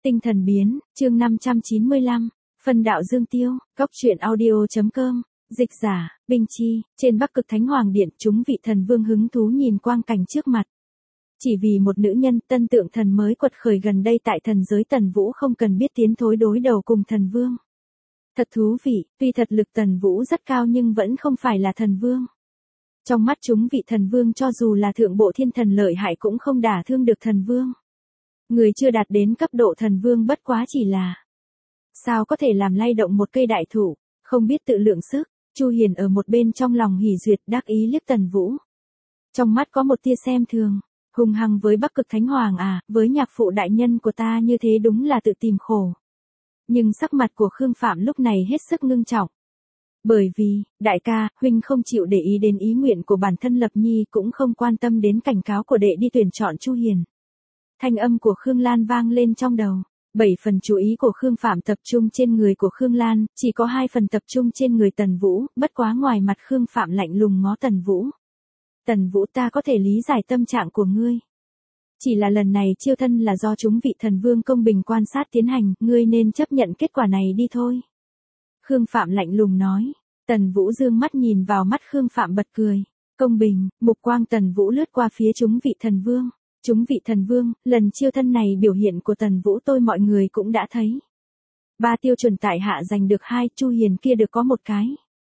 Tinh thần biến, chương 595, phân đạo dương tiêu, góc truyện audio.com, dịch giả, Bình Chi, trên Bắc Cực Thánh Hoàng Điện chúng vị thần vương hứng thú nhìn quang cảnh trước mặt. Chỉ vì một nữ nhân tân tượng thần mới quật khởi gần đây tại thần giới Tần Vũ không cần biết tiến thối đối đầu cùng thần vương. Thật thú vị, tuy thật lực Tần Vũ rất cao nhưng vẫn không phải là thần vương. Trong mắt chúng vị thần vương cho dù là thượng bộ thiên thần lợi hại cũng không đả thương được thần vương. Người chưa đạt đến cấp độ thần vương bất quá chỉ là sao có thể làm lay động một cây đại thụ, không biết tự lượng sức. Chu Hiền ở một bên trong lòng hỉ duyệt đắc ý liếc Tần Vũ. Trong mắt có một tia xem thường, hung hăng với Bắc Cực Thánh Hoàng à, với nhạc phụ đại nhân của ta như thế đúng là tự tìm khổ. Nhưng sắc mặt của Khương Phạm lúc này hết sức ngưng trọng. Bởi vì, đại ca, huynh không chịu để ý đến ý nguyện của bản thân Lập Nhi cũng không quan tâm đến cảnh cáo của đệ đi tuyển chọn Chu Hiền. Thanh âm của Khương Lan vang lên trong đầu. 7 phần chú ý của Khương Phạm tập trung trên người của Khương Lan, chỉ có 2 phần tập trung trên người Tần Vũ, bất quá ngoài mặt Khương Phạm lạnh lùng ngó Tần Vũ. Tần Vũ, ta có thể lý giải tâm trạng của ngươi. Chỉ là lần này chiêu thân là do chúng vị thần vương công bình quan sát tiến hành, ngươi nên chấp nhận kết quả này đi thôi. Khương Phạm lạnh lùng nói. Tần Vũ dương mắt nhìn vào mắt Khương Phạm bật cười. Công bình, mục quang Tần Vũ lướt qua phía chúng vị thần vương. Chúng vị thần vương, lần chiêu thân này biểu hiện của Tần Vũ tôi mọi người cũng đã thấy. 3 tiêu chuẩn tại hạ giành được 2, Chu Hiền kia được có 1 cái.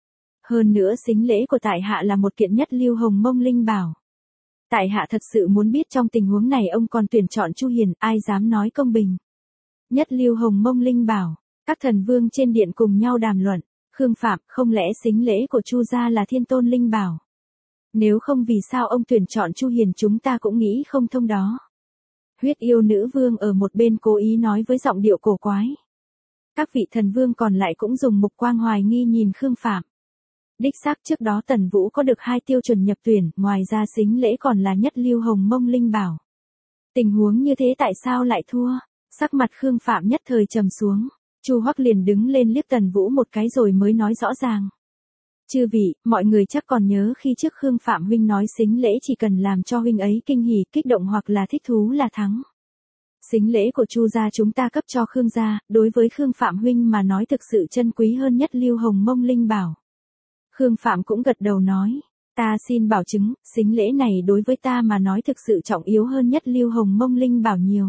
Hơn nữa sính lễ của tại hạ là một kiện nhất lưu hồng mông linh bảo. Tại hạ thật sự muốn biết trong tình huống này ông còn tuyển chọn Chu Hiền, ai dám nói công bình. Nhất lưu hồng mông linh bảo, các thần vương trên điện cùng nhau đàm luận. Khương Phạm, không lẽ sính lễ của Chu gia là thiên tôn linh bảo? Nếu không vì sao ông tuyển chọn Chu Hiền, chúng ta cũng nghĩ không thông đó. Huyết yêu nữ vương ở một bên cố ý nói với giọng điệu cổ quái. Các vị thần vương còn lại cũng dùng mục quang hoài nghi nhìn Khương Phạm. Đích xác trước đó Tần Vũ có được 2 tiêu chuẩn nhập tuyển, ngoài ra sính lễ còn là nhất lưu hồng mông linh bảo. Tình huống như thế tại sao lại thua? Sắc mặt Khương Phạm nhất thời trầm xuống. Chu Hoắc liền đứng lên liếc Tần Vũ một cái rồi mới nói rõ ràng. Chư vị, mọi người chắc còn nhớ khi trước Khương Phạm huynh nói sính lễ chỉ cần làm cho huynh ấy kinh hỉ, kích động hoặc là thích thú là thắng. Sính lễ của Chu gia chúng ta cấp cho Khương gia, đối với Khương Phạm huynh mà nói thực sự chân quý hơn nhất lưu hồng mông linh bảo. Khương Phạm cũng gật đầu nói, ta xin bảo chứng, sính lễ này đối với ta mà nói thực sự trọng yếu hơn nhất lưu hồng mông linh bảo nhiều.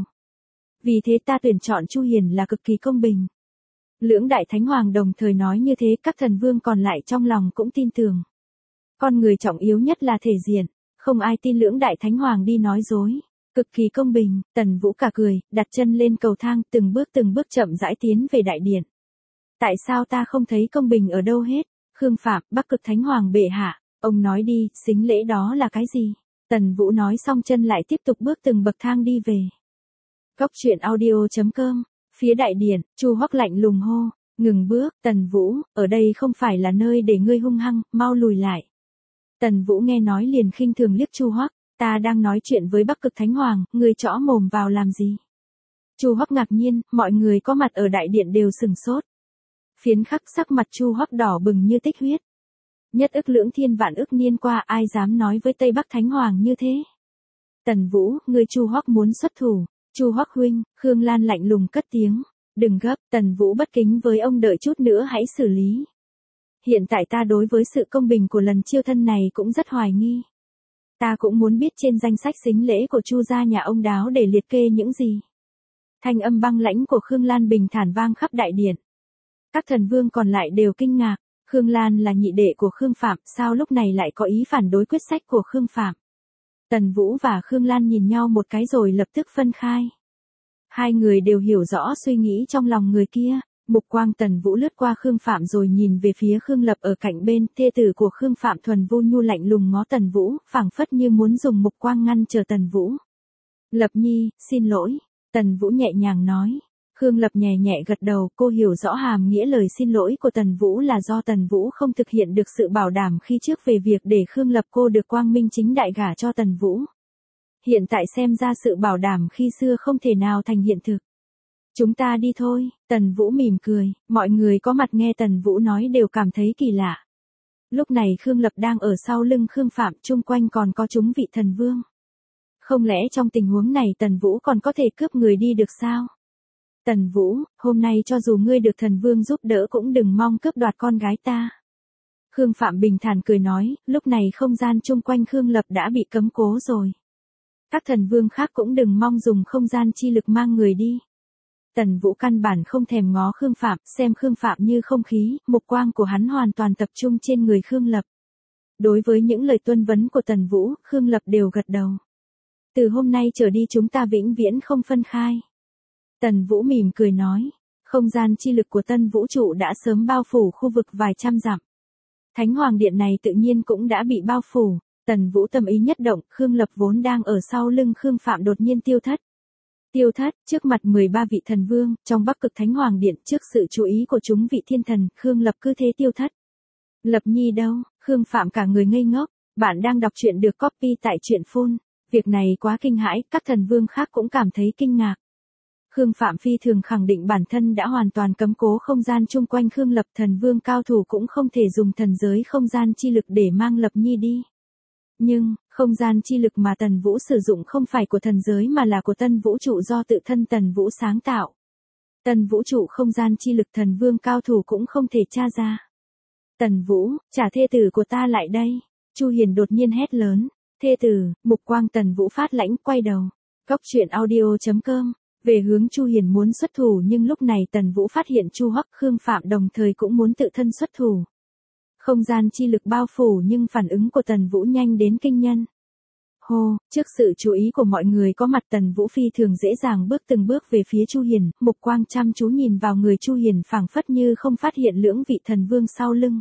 Vì thế ta tuyển chọn Chu Hiền là cực kỳ công bình. Lưỡng đại thánh hoàng đồng thời nói như thế, các thần vương còn lại trong lòng cũng tin tưởng. Con người trọng yếu nhất là thể diện, không ai tin lưỡng đại thánh hoàng đi nói dối. Cực kỳ công bình, Tần Vũ cả cười, đặt chân lên cầu thang, từng bước chậm rãi tiến về đại điện. Tại sao ta không thấy công bình ở đâu hết? Khương Phạm, Bắc Cực Thánh Hoàng bệ hạ, ông nói đi, sính lễ đó là cái gì? Tần Vũ nói xong chân lại tiếp tục bước từng bậc thang đi về. Góc truyện audio.com. Phía đại điện, Chu Hoắc lạnh lùng hô, ngừng bước, Tần Vũ, ở đây không phải là nơi để ngươi hung hăng, mau lùi lại. Tần Vũ nghe nói liền khinh thường liếc Chu Hoắc, ta đang nói chuyện với Bắc Cực Thánh Hoàng, ngươi chõ mồm vào làm gì? Chu Hoắc ngạc nhiên, mọi người có mặt ở đại điện đều sừng sốt. Phiến khắc sắc mặt Chu Hoắc đỏ bừng như tích huyết. Nhất ức lưỡng thiên vạn ức niên qua ai dám nói với Tây Bắc Thánh Hoàng như thế? Tần Vũ, ngươi Chu Hoắc muốn xuất thủ. Chu Hoắc huynh, Khương Lan lạnh lùng cất tiếng, đừng gấp, Tần Vũ bất kính với ông, đợi chút nữa hãy xử lý. Hiện tại ta đối với sự công bình của lần chiêu thân này cũng rất hoài nghi. Ta cũng muốn biết trên danh sách sính lễ của Chu gia nhà ông đáo để liệt kê những gì. Thanh âm băng lãnh của Khương Lan bình thản vang khắp đại điện. Các thần vương còn lại đều kinh ngạc, Khương Lan là nhị đệ của Khương Phạm, sao lúc này lại có ý phản đối quyết sách của Khương Phạm? Tần Vũ và Khương Lan nhìn nhau một cái rồi lập tức phân khai. Hai người đều hiểu rõ suy nghĩ trong lòng người kia. Mục quang Tần Vũ lướt qua Khương Phạm rồi nhìn về phía Khương Lập ở cạnh bên, thê tử của Khương Phạm Thuần Vu Nhu lạnh lùng ngó Tần Vũ, phảng phất như muốn dùng mục quang ngăn trở Tần Vũ. Lập Nhi, xin lỗi, Tần Vũ nhẹ nhàng nói. Khương Lập nhẹ nhẹ gật đầu, cô hiểu rõ hàm nghĩa lời xin lỗi của Tần Vũ là do Tần Vũ không thực hiện được sự bảo đảm khi trước về việc để Khương Lập cô được quang minh chính đại gả cho Tần Vũ. Hiện tại xem ra sự bảo đảm khi xưa không thể nào thành hiện thực. Chúng ta đi thôi, Tần Vũ mỉm cười, mọi người có mặt nghe Tần Vũ nói đều cảm thấy kỳ lạ. Lúc này Khương Lập đang ở sau lưng Khương Phạm, chung quanh còn có chúng vị thần vương. Không lẽ trong tình huống này Tần Vũ còn có thể cướp người đi được sao? Tần Vũ, hôm nay cho dù ngươi được thần vương giúp đỡ cũng đừng mong cướp đoạt con gái ta. Khương Phạm bình thản cười nói, lúc này không gian chung quanh Khương Lập đã bị cấm cố rồi. Các thần vương khác cũng đừng mong dùng không gian chi lực mang người đi. Tần Vũ căn bản không thèm ngó Khương Phạm, xem Khương Phạm như không khí, mục quang của hắn hoàn toàn tập trung trên người Khương Lập. Đối với những lời tuân vấn của Tần Vũ, Khương Lập đều gật đầu. Từ hôm nay trở đi chúng ta vĩnh viễn không phân khai. Tần Vũ mỉm cười nói, không gian chi lực của tân vũ trụ đã sớm bao phủ khu vực vài trăm dặm. Thánh Hoàng Điện này tự nhiên cũng đã bị bao phủ. Tần Vũ tâm ý nhất động, Khương Lập vốn đang ở sau lưng Khương Phạm đột nhiên tiêu thất. Tiêu thất, trước mặt 13 vị thần vương, trong Bắc Cực Thánh Hoàng Điện, trước sự chú ý của chúng vị thiên thần, Khương Lập cứ thế tiêu thất. Lập Nhi đâu? Khương Phạm cả người ngây ngốc, bạn đang đọc truyện được copy tại truyện phone. Việc này quá kinh hãi, các thần vương khác cũng cảm thấy kinh ngạc. Khương Phạm phi thường khẳng định bản thân đã hoàn toàn cấm cố không gian chung quanh Khương Lập, thần vương cao thủ cũng không thể dùng thần giới không gian chi lực để mang Lập Nhi đi. Nhưng, không gian chi lực mà Tần Vũ sử dụng không phải của thần giới mà là của tân vũ trụ do tự thân Tần Vũ sáng tạo. Tân vũ trụ không gian chi lực thần vương cao thủ cũng không thể tra ra. Tần Vũ, trả thê tử của ta lại đây. Chu Hiền đột nhiên hét lớn. Thê tử, mục quang Tần Vũ phát lãnh quay đầu. Cốc truyện audio.com. Về hướng Chu Hiền muốn xuất thủ nhưng lúc này Tần Vũ phát hiện Chu Hoắc Khương Phạm đồng thời cũng muốn tự thân xuất thủ. Không gian chi lực bao phủ nhưng phản ứng của Tần Vũ nhanh đến kinh nhân. Hô, trước sự chú ý của mọi người có mặt Tần Vũ phi thường dễ dàng bước từng bước về phía Chu Hiền, mục quang chăm chú nhìn vào người Chu Hiền phảng phất như không phát hiện lưỡng vị thần vương sau lưng.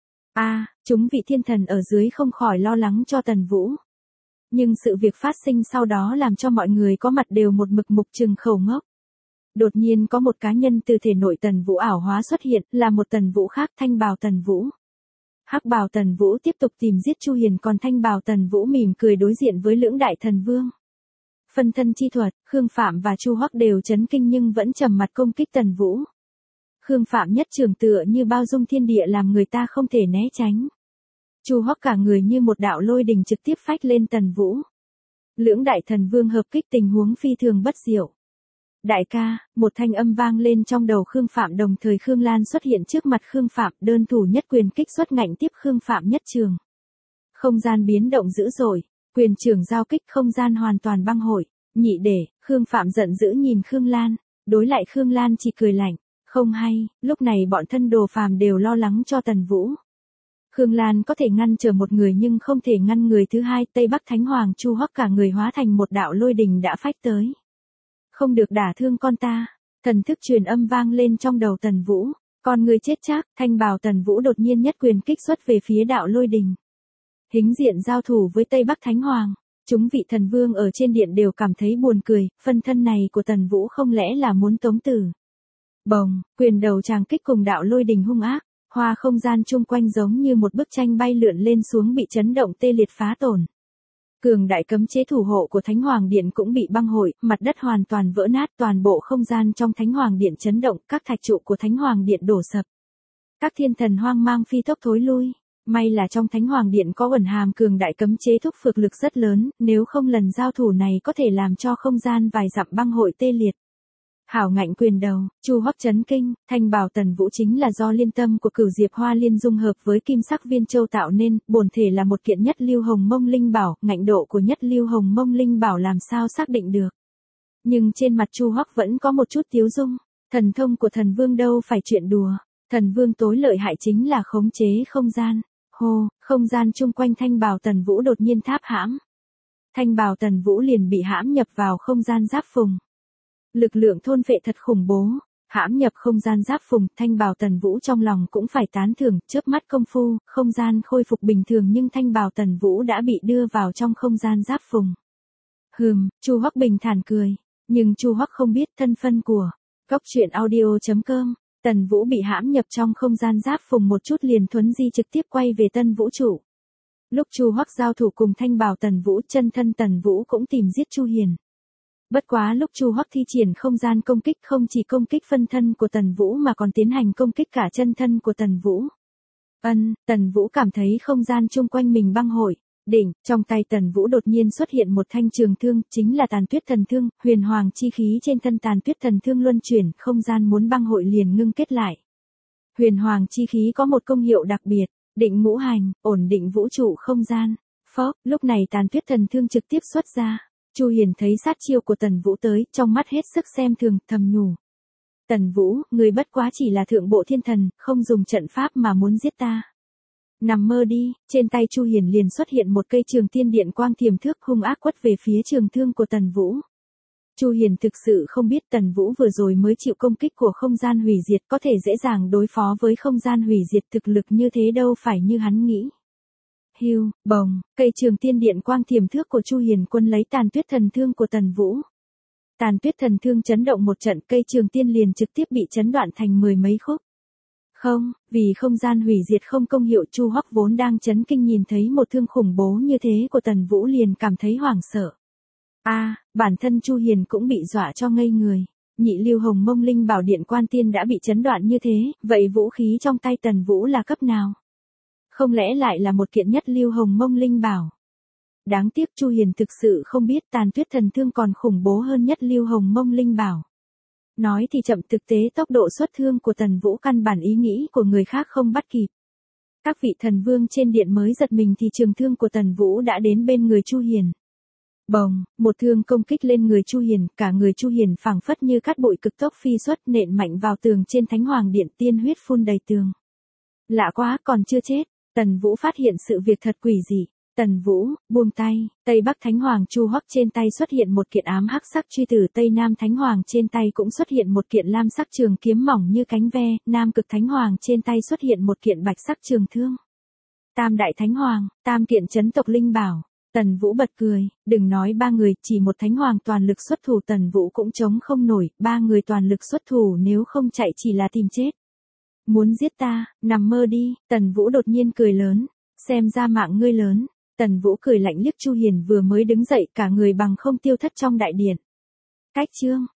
Chúng vị thiên thần ở dưới không khỏi lo lắng cho Tần Vũ. Nhưng sự việc phát sinh sau đó làm cho mọi người có mặt đều một mực mục trừng khẩu ngốc. Đột nhiên có một cá nhân từ thể nội Tần Vũ ảo hóa xuất hiện, là một Tần Vũ khác, thanh bào Tần Vũ. Hắc bào Tần Vũ tiếp tục tìm giết Chu Hiền, còn thanh bào Tần Vũ mỉm cười đối diện với lưỡng đại thần vương. Phân thân chi thuật, Khương Phạm và Chu Hoắc đều chấn kinh nhưng vẫn trầm mặt công kích Tần Vũ. Khương Phạm nhất trường tựa như bao dung thiên địa làm người ta không thể né tránh. Chu Hoắc cả người như một đạo lôi đình trực tiếp phách lên Tần Vũ. Lưỡng đại thần vương hợp kích, tình huống phi thường bất diệu. Đại ca, một thanh âm vang lên trong đầu Khương Phạm, đồng thời Khương Lan xuất hiện trước mặt Khương Phạm, đơn thủ nhất quyền kích xuất ngạnh tiếp Khương Phạm nhất trường. Không gian biến động dữ dội, quyền trường giao kích, không gian hoàn toàn băng hội. Nhị để, Khương Phạm giận dữ nhìn Khương Lan, đối lại Khương Lan chỉ cười lạnh, không hay, lúc này bọn thân đồ phàm đều lo lắng cho Tần Vũ. Khương Lan có thể ngăn trở một người nhưng không thể ngăn người thứ hai, Tây Bắc Thánh Hoàng Chu Hoắc cả người hóa thành một đạo lôi đình đã phách tới. Không được đả thương con ta, thần thức truyền âm vang lên trong đầu Tần Vũ, con người chết chắc, thanh bào Tần Vũ đột nhiên nhất quyền kích xuất về phía đạo lôi đình. Hính diện giao thủ với Tây Bắc Thánh Hoàng, chúng vị thần vương ở trên điện đều cảm thấy buồn cười, phân thân này của Tần Vũ không lẽ là muốn tống tử. Bồng, quyền đầu tràng kích cùng đạo lôi đình hung ác, hoa không gian chung quanh giống như một bức tranh bay lượn lên xuống bị chấn động tê liệt phá tổn. Cường đại cấm chế thủ hộ của Thánh Hoàng Điện cũng bị băng hội, mặt đất hoàn toàn vỡ nát, toàn bộ không gian trong Thánh Hoàng Điện chấn động, các thạch trụ của Thánh Hoàng Điện đổ sập. Các thiên thần hoang mang phi tốc thối lui, may là trong Thánh Hoàng Điện có ẩn hàm cường đại cấm chế thúc phược lực rất lớn, nếu không lần giao thủ này có thể làm cho không gian vài dặm băng hội tê liệt. Hảo ngạnh quyền đầu, Chu Hoắc chấn kinh, thanh bào Tần Vũ chính là do liên tâm của Cửu Diệp Hoa Liên dung hợp với kim sắc viên châu tạo nên, bổn thể là một kiện nhất lưu hồng mông linh bảo, ngạnh độ của nhất lưu hồng mông linh bảo làm sao xác định được. Nhưng trên mặt Chu Hoắc vẫn có một chút tiếu dung, thần thông của thần vương đâu phải chuyện đùa, thần vương tối lợi hại chính là khống chế không gian. Hô, không gian chung quanh thanh bào Tần Vũ đột nhiên tháp hãm. Thanh bào Tần Vũ liền bị hãm nhập vào không gian giáp phùng. Lực lượng thôn phệ thật khủng bố, hãm nhập không gian giáp phùng, thanh bào Tần Vũ trong lòng cũng phải tán thưởng, chớp mắt công phu, không gian khôi phục bình thường nhưng thanh bào Tần Vũ đã bị đưa vào trong không gian giáp phùng. Chu Hoắc bình thản cười, nhưng Chu Hoắc không biết thân phận của Cốc truyện audio.com, Tần Vũ bị hãm nhập trong không gian giáp phùng một chút liền thuấn di trực tiếp quay về tân vũ trụ. Lúc Chu Hoắc giao thủ cùng thanh bào Tần Vũ, chân thân Tần Vũ cũng tìm giết Chu Hiền. Bất quá lúc Chu Hoắc thi triển không gian công kích không chỉ công kích phân thân của Tần Vũ mà còn tiến hành công kích cả chân thân của Tần Vũ. Tần Vũ cảm thấy không gian chung quanh mình băng hội, Đỉnh, trong tay Tần Vũ đột nhiên xuất hiện một thanh trường thương, chính là Tàn Tuyết Thần Thương, huyền hoàng chi khí trên thân Tàn Tuyết Thần Thương luân chuyển, không gian muốn băng hội liền ngưng kết lại. Huyền hoàng chi khí có một công hiệu đặc biệt, định ngũ hành, ổn định vũ trụ không gian. Phốc, lúc này Tàn Tuyết Thần Thương trực tiếp xuất ra. Chu Hiền thấy sát chiêu của Tần Vũ tới, trong mắt hết sức xem thường, thầm nhủ. Tần Vũ, người bất quá chỉ là thượng bộ thiên thần, không dùng trận pháp mà muốn giết ta. Nằm mơ đi, trên tay Chu Hiền liền xuất hiện một cây trường tiên điện quang tiềm thước hung ác quất về phía trường thương của Tần Vũ. Chu Hiền thực sự không biết Tần Vũ vừa rồi mới chịu công kích của không gian hủy diệt có thể dễ dàng đối phó với không gian hủy diệt, thực lực như thế đâu phải như hắn nghĩ. Hưu, bồng, cây trường tiên điện quang tiềm thước của Chu Hiền quân lấy Tàn Tuyết Thần Thương của Tần Vũ. Tàn Tuyết Thần Thương chấn động một trận, cây trường tiên liền trực tiếp bị chấn đoạn thành mười mấy khúc. Không, vì không gian hủy diệt không công hiệu, Chu Hoắc vốn đang chấn kinh nhìn thấy một thương khủng bố như thế của Tần Vũ liền cảm thấy hoảng sợ. Bản thân Chu Hiền cũng bị dọa cho ngây người. Nhị Lưu Hồng Mông Linh Bảo Điện Quan Tiên đã bị chấn đoạn như thế, vậy vũ khí trong tay Tần Vũ là cấp nào? Không lẽ lại là một kiện Nhất Lưu Hồng Mông Linh Bảo? Đáng tiếc Chu Hiền thực sự không biết Tàn Tuyết Thần Thương còn khủng bố hơn Nhất Lưu Hồng Mông Linh Bảo. Nói thì chậm, thực tế tốc độ xuất thương của Tần Vũ căn bản ý nghĩ của người khác không bắt kịp. Các vị thần vương trên điện mới giật mình thì trường thương của Tần Vũ đã đến bên người Chu Hiền. Bồng, một thương công kích lên người Chu Hiền, cả người Chu Hiền phảng phất như cát bụi cực tốc phi xuất, nện mạnh vào tường trên Thánh Hoàng Điện, tiên huyết phun đầy tường. Lạ quá, còn chưa chết. Tần Vũ phát hiện sự việc thật quỷ dị. Tần Vũ, buông tay, Tây Bắc Thánh Hoàng Chu Hoắc trên tay xuất hiện một kiện ám hắc sắc truy tử, Tây Nam Thánh Hoàng trên tay cũng xuất hiện một kiện lam sắc trường kiếm mỏng như cánh ve, Nam Cực Thánh Hoàng trên tay xuất hiện một kiện bạch sắc trường thương. Tam Đại Thánh Hoàng, tam kiện chấn tộc linh bảo. Tần Vũ bật cười, đừng nói ba người, chỉ một Thánh Hoàng toàn lực xuất thủ Tần Vũ cũng chống không nổi, ba người toàn lực xuất thủ nếu không chạy chỉ là tìm chết. Muốn giết ta, nằm mơ đi, Tần Vũ đột nhiên cười lớn, xem ra mạng ngươi lớn. Tần Vũ cười lạnh liếc Chu Hiền vừa mới đứng dậy, cả người bằng không tiêu thất trong đại điện. Cách chương